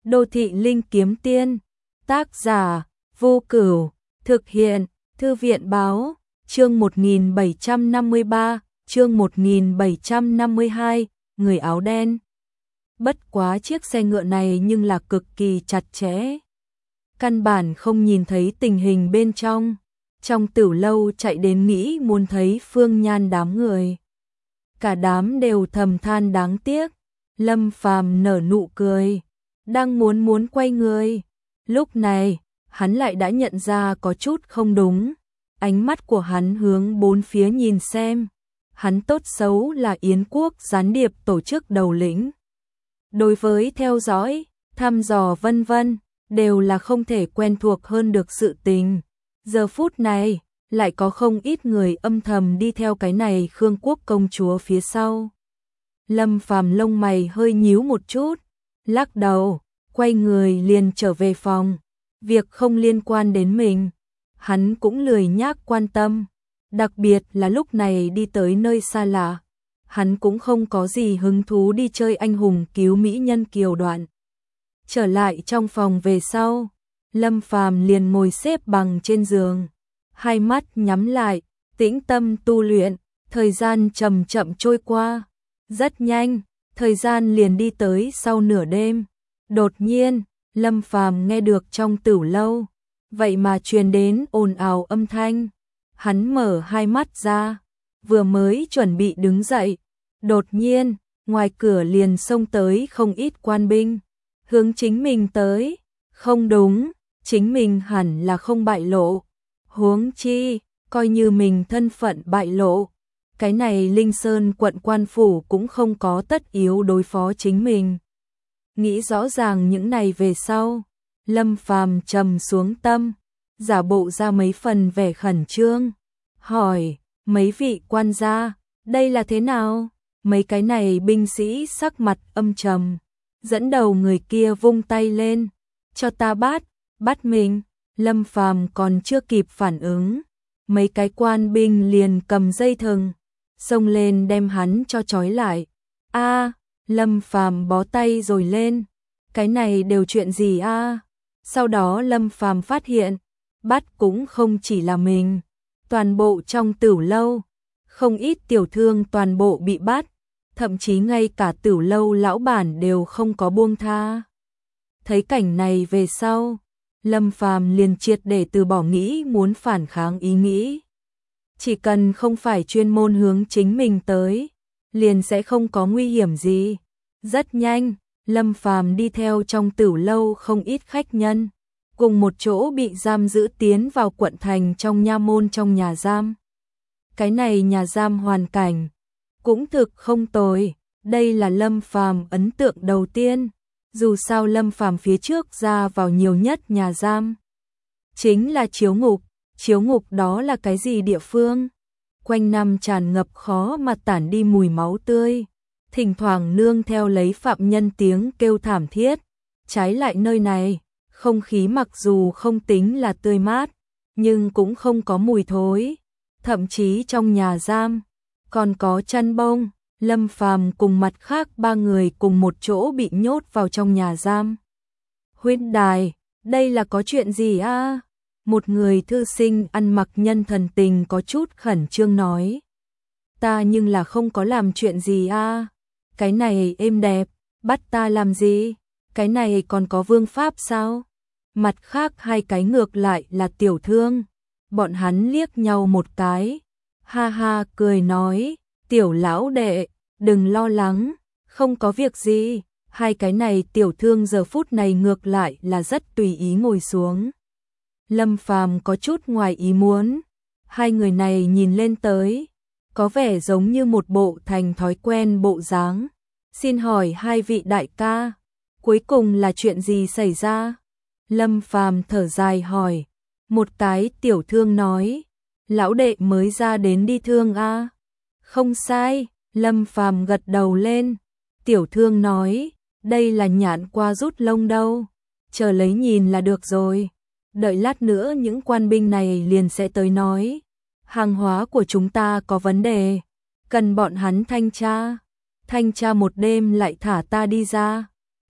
Đô thị linh kiếm tiên. Tác giả Vô Cửu. Thực hiện Thư viện báo. Chương 1753, chương 1752, người áo đen. Bất quá chiếc xe ngựa này nhưng là cực kỳ chặt chẽ. Căn bản không nhìn thấy tình hình bên trong. Trong Tửu Lâu chạy đến nghĩ muốn thấy Phương Nhan đám người. Cả đám đều thầm than đáng tiếc. Lâm Phàm nở nụ cười, đang muốn quay người. Lúc này, hắn lại đã nhận ra có chút không đúng. Ánh mắt của hắn hướng bốn phía nhìn xem. Hắn tốt xấu là Yến quốc gián điệp tổ chức đầu lĩnh. Đối với theo dõi, thăm dò vân vân, đều là không thể quen thuộc hơn được sự tình. Giờ phút này, lại có không ít người âm thầm đi theo cái này Khương quốc công chúa phía sau. Lâm Phàm lông mày hơi nhíu một chút, lắc đầu, quay người liền trở về phòng. Việc không liên quan đến mình, hắn cũng lười nhác quan tâm. Đặc biệt là lúc này đi tới nơi xa lạ, hắn cũng không có gì hứng thú đi chơi anh hùng cứu mỹ nhân kiều đoạn. Trở lại trong phòng về sau, Lâm Phàm liền ngồi xếp bằng trên giường, hai mắt nhắm lại, tĩnh tâm tu luyện. Thời gian chậm chậm trôi qua, rất nhanh, thời gian liền đi tới sau nửa đêm. Đột nhiên, Lâm Phàm nghe được trong Tửu Lâu, vậy mà truyền đến ồn ào âm thanh. Hắn mở hai mắt ra, vừa mới chuẩn bị đứng dậy, đột nhiên, ngoài cửa liền xông tới không ít quan binh, hướng chính mình tới. Không đúng, chính mình hẳn là không bại lộ. Huống chi, coi như mình thân phận bại lộ, cái này Linh Sơn quận quan phủ cũng không có tất yếu đối phó chính mình. Nghĩ rõ ràng những này về sau, Lâm Phàm trầm xuống tâm, giả bộ ra mấy phần vẻ khẩn trương, hỏi, mấy vị quan gia, đây là thế nào? Mấy cái này binh sĩ sắc mặt âm trầm, dẫn đầu người kia vung tay lên, cho ta bắt mình. Lâm Phàm còn chưa kịp phản ứng, mấy cái quan binh liền cầm dây thừng, xông lên đem hắn cho trói lại. A, Lâm Phàm bó tay rồi lên, cái này đều chuyện gì a? Sau đó Lâm Phàm phát hiện, bắt cũng không chỉ là mình, toàn bộ trong Tửu Lâu, không ít tiểu thương toàn bộ bị bắt, thậm chí ngay cả Tửu Lâu lão bản đều không có buông tha. Thấy cảnh này về sau, Lâm Phàm liền triệt để từ bỏ nghĩ muốn phản kháng ý nghĩ. Chỉ cần không phải chuyên môn hướng chính mình tới, liền sẽ không có nguy hiểm gì. Rất nhanh, Lâm Phàm đi theo trong Tửu Lâu không ít khách nhân, cùng một chỗ bị giam giữ tiến vào quận thành trong nha môn trong nhà giam. Cái này nhà giam hoàn cảnh cũng thực không tồi, đây là Lâm Phàm ấn tượng đầu tiên. Dù sao Lâm Phàm phía trước ra vào nhiều nhất nhà giam chính là chiếu ngục. Chiếu ngục đó là cái gì địa phương? Quanh năm tràn ngập khó mà tản đi mùi máu tươi, thỉnh thoảng nương theo lấy phạm nhân tiếng kêu thảm thiết. Trái lại nơi này, không khí mặc dù không tính là tươi mát, nhưng cũng không có mùi thối. Thậm chí trong nhà giam còn có chăn bông. Lâm Phàm cùng mặt khác ba người cùng một chỗ bị nhốt vào trong nhà giam. Huynh đài, đây là có chuyện gì a? Một người thư sinh ăn mặc nhân thần tình có chút khẩn trương nói. Ta nhưng là không có làm chuyện gì a. Cái này êm đẹp, bắt ta làm gì? Cái này còn có vương pháp sao? Mặt khác hai cái ngược lại là tiểu thương. Bọn hắn liếc nhau một cái, ha ha cười nói, tiểu lão đệ, đừng lo lắng, không có việc gì. Hai cái này tiểu thương giờ phút này ngược lại là rất tùy ý ngồi xuống. Lâm Phàm có chút ngoài ý muốn, hai người này nhìn lên tới, có vẻ giống như một bộ thành thói quen bộ dáng. Xin hỏi hai vị đại ca, cuối cùng là chuyện gì xảy ra? Lâm Phàm thở dài hỏi. Một cái tiểu thương nói, lão đệ mới ra đến đi thương a. Không sai, Lâm Phàm gật đầu lên. Tiểu thương nói, đây là nhạn qua rút lông đâu, chờ lấy nhìn là được rồi. Đợi lát nữa những quan binh này liền sẽ tới nói, hàng hóa của chúng ta có vấn đề, cần bọn hắn thanh tra một đêm lại thả ta đi ra.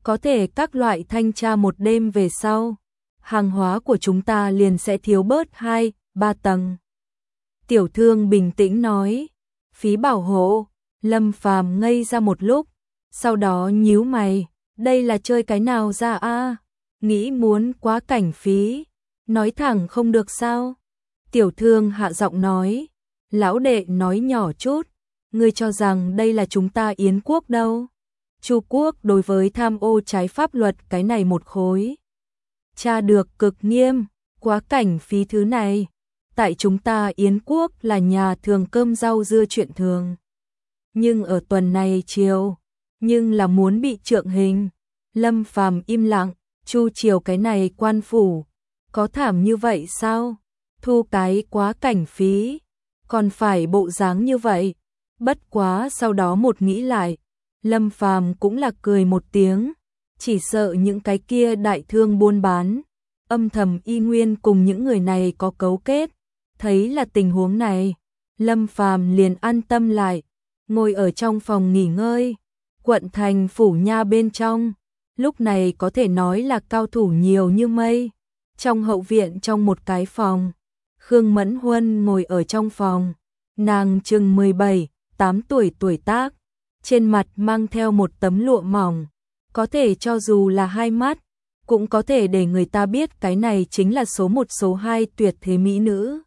có thể các loại thanh tra một đêm về sau, hàng hóa của chúng ta liền sẽ thiếu bớt 2-3 tầng. Tiểu thương bình tĩnh nói, phí bảo hộ. Lâm Phàm ngây ra một lúc, sau đó nhíu mày, đây là chơi cái nào ra a? Nghĩ muốn quá cảnh phí, nói thẳng không được sao? Tiểu thương hạ giọng nói, lão đệ nói nhỏ chút, ngươi cho rằng đây là chúng ta Yến quốc đâu? Chu quốc đối với tham ô trái pháp luật cái này một khối. Tra được cực nghiêm, quá cảnh phí thứ này, tại chúng ta Yến quốc là nhà thường cơm rau dưa chuyện thường. Nhưng ở tuần này chiều, nhưng là muốn bị trượng hình. Lâm Phàm im lặng, Chu Triều cái này quan phủ, có thảm như vậy sao? Thu cái quá cảnh phí, còn phải bộ dáng như vậy. Bất quá sau đó một nghĩ lại, Lâm Phàm cũng là cười một tiếng, chỉ sợ những cái kia đại thương buôn bán, âm thầm y nguyên cùng những người này có cấu kết. Thấy là tình huống này, Lâm Phàm liền an tâm lại, ngồi ở trong phòng nghỉ ngơi. Quận thành phủ nha bên trong, lúc này có thể nói là cao thủ nhiều như mây. Trong hậu viện trong một cái phòng, Khương Mẫn Huân ngồi ở trong phòng, nàng chừng 17-8 tuổi tuổi tác, trên mặt mang theo một tấm lụa mỏng, có thể cho dù là hai mắt, cũng có thể để người ta biết cái này chính là số 1 số 2 tuyệt thế mỹ nữ.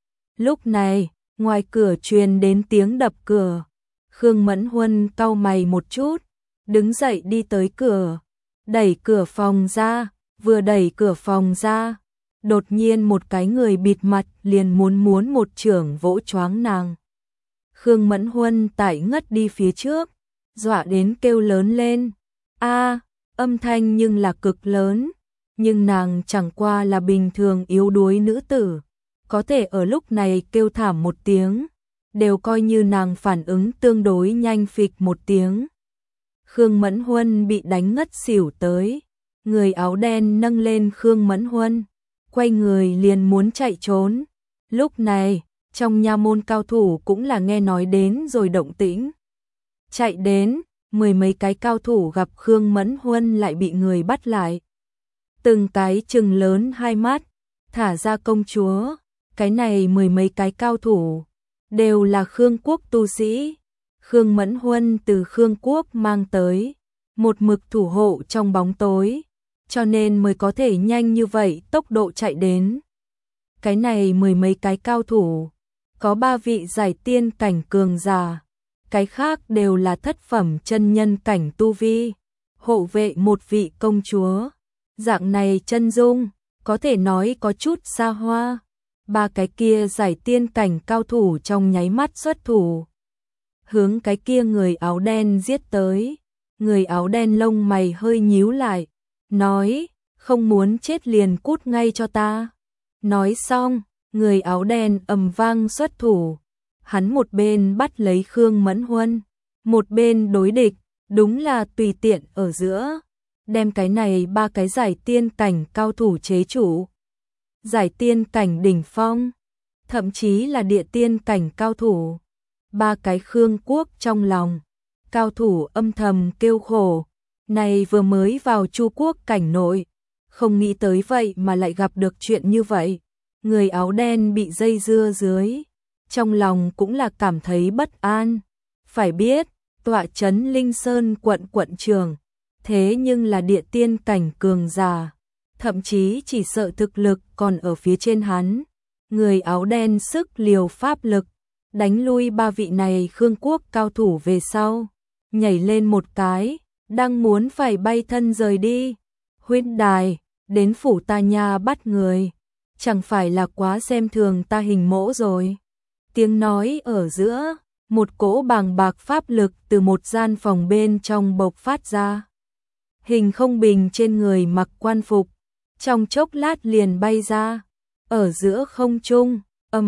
Lúc này, ngoài cửa truyền đến tiếng đập cửa. Khương Mẫn Huân cau mày một chút, đứng dậy đi tới cửa, đẩy cửa phòng ra, vừa đẩy cửa phòng ra, đột nhiên một cái người bịt mặt liền muốn một chưởng vỗ choáng nàng. Khương Mẫn Huân tại ngất đi phía trước, dọa đến kêu lớn lên, a, âm thanh nhưng là cực lớn, nhưng nàng chẳng qua là bình thường yếu đuối nữ tử, có thể ở lúc này kêu thảm một tiếng, đều coi như nàng phản ứng tương đối nhanh, phịch một tiếng. Khương Mẫn Huân bị đánh ngất xỉu tới, người áo đen nâng lên Khương Mẫn Huân, quay người liền muốn chạy trốn. Lúc này, trong nha môn cao thủ cũng là nghe nói đến rồi động tĩnh. Chạy đến, 10 mấy cái cao thủ gặp Khương Mẫn Huân lại bị người bắt lại. Từng cái trừng lớn hai mắt, thả ra công chúa, cái này 10 mấy cái cao thủ đều là Khương quốc tu sĩ. Khương Mẫn Huân từ Khương quốc mang tới, một mực thủ hộ trong bóng tối, cho nên mới có thể nhanh như vậy tốc độ chạy đến. Cái này 10 mấy cái cao thủ, có 3 vị giải tiên cảnh cường giả, cái khác đều là thất phẩm chân nhân cảnh tu vi, hộ vệ một vị công chúa. Dạng này chân dung, có thể nói có chút xa hoa. 3 cái kia giải tiên cảnh cao thủ trong nháy mắt xuất thủ, hướng cái kia người áo đen giết tới. Người áo đen lông mày hơi nhíu lại, nói, không muốn chết liền cút ngay cho ta. Nói xong, người áo đen ầm vang xuất thủ, hắn một bên bắt lấy Khương Mẫn Huân, một bên đối địch, đúng là tùy tiện ở giữa, đem cái này 3 cái giải tiên cảnh cao thủ chế chủ. Giải tiên cảnh đỉnh phong, thậm chí là địa tiên cảnh cao thủ. 3 cái Khương quốc trong lòng, cao thủ âm thầm kêu khổ, này vừa mới vào Chu quốc cảnh nội, không nghĩ tới vậy mà lại gặp được chuyện như vậy. Người áo đen bị dây dưa dưới, trong lòng cũng là cảm thấy bất an. Phải biết, tọa trấn Linh Sơn quận quận trưởng, thế nhưng là địa tiên cảnh cường giả, thậm chí chỉ sợ thực lực còn ở phía trên hắn. Người áo đen sức liều pháp lực, đánh lui 3 vị này Khương quốc cao thủ về sau, nhảy lên một cái, đang muốn phải bay thân rời đi. Huynh đài, đến phủ ta nha bắt người, chẳng phải là quá xem thường ta Hình Mỗ rồi. Tiếng nói ở giữa, một cỗ bàng bạc pháp lực từ một gian phòng bên trong bộc phát ra. Hình Không Bình trên người mặc quan phục, trong chốc lát liền bay ra, ở giữa không trung,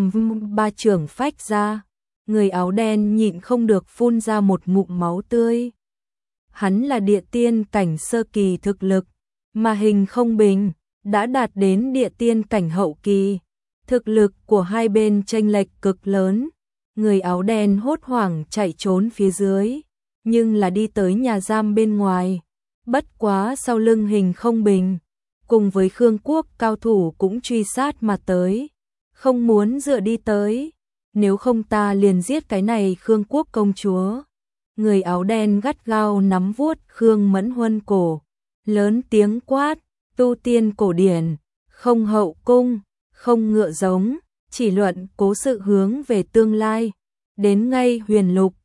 ba chưởng phách ra, người áo đen nhịn không được phun ra một ngụm máu tươi. Hắn là địa tiên cảnh sơ kỳ thực lực, mà Hình Không Bình đã đạt đến địa tiên cảnh hậu kỳ. Thực lực của hai bên chênh lệch cực lớn, người áo đen hốt hoảng chạy trốn phía dưới, nhưng là đi tới nhà giam bên ngoài, Bất quá sau lưng Hình Không Bình, cùng với Khương Quốc cao thủ cũng truy sát mà tới, không muốn dựa đi tới, nếu không ta liền giết cái này Khương Quốc công chúa. Người áo đen gắt gao nắm vuốt Khương Mẫn Huân cổ, lớn tiếng quát, tu tiên cổ điển, không hậu cung, không ngựa giống, chỉ luận cố sự hướng về tương lai, đến ngay huyền lục,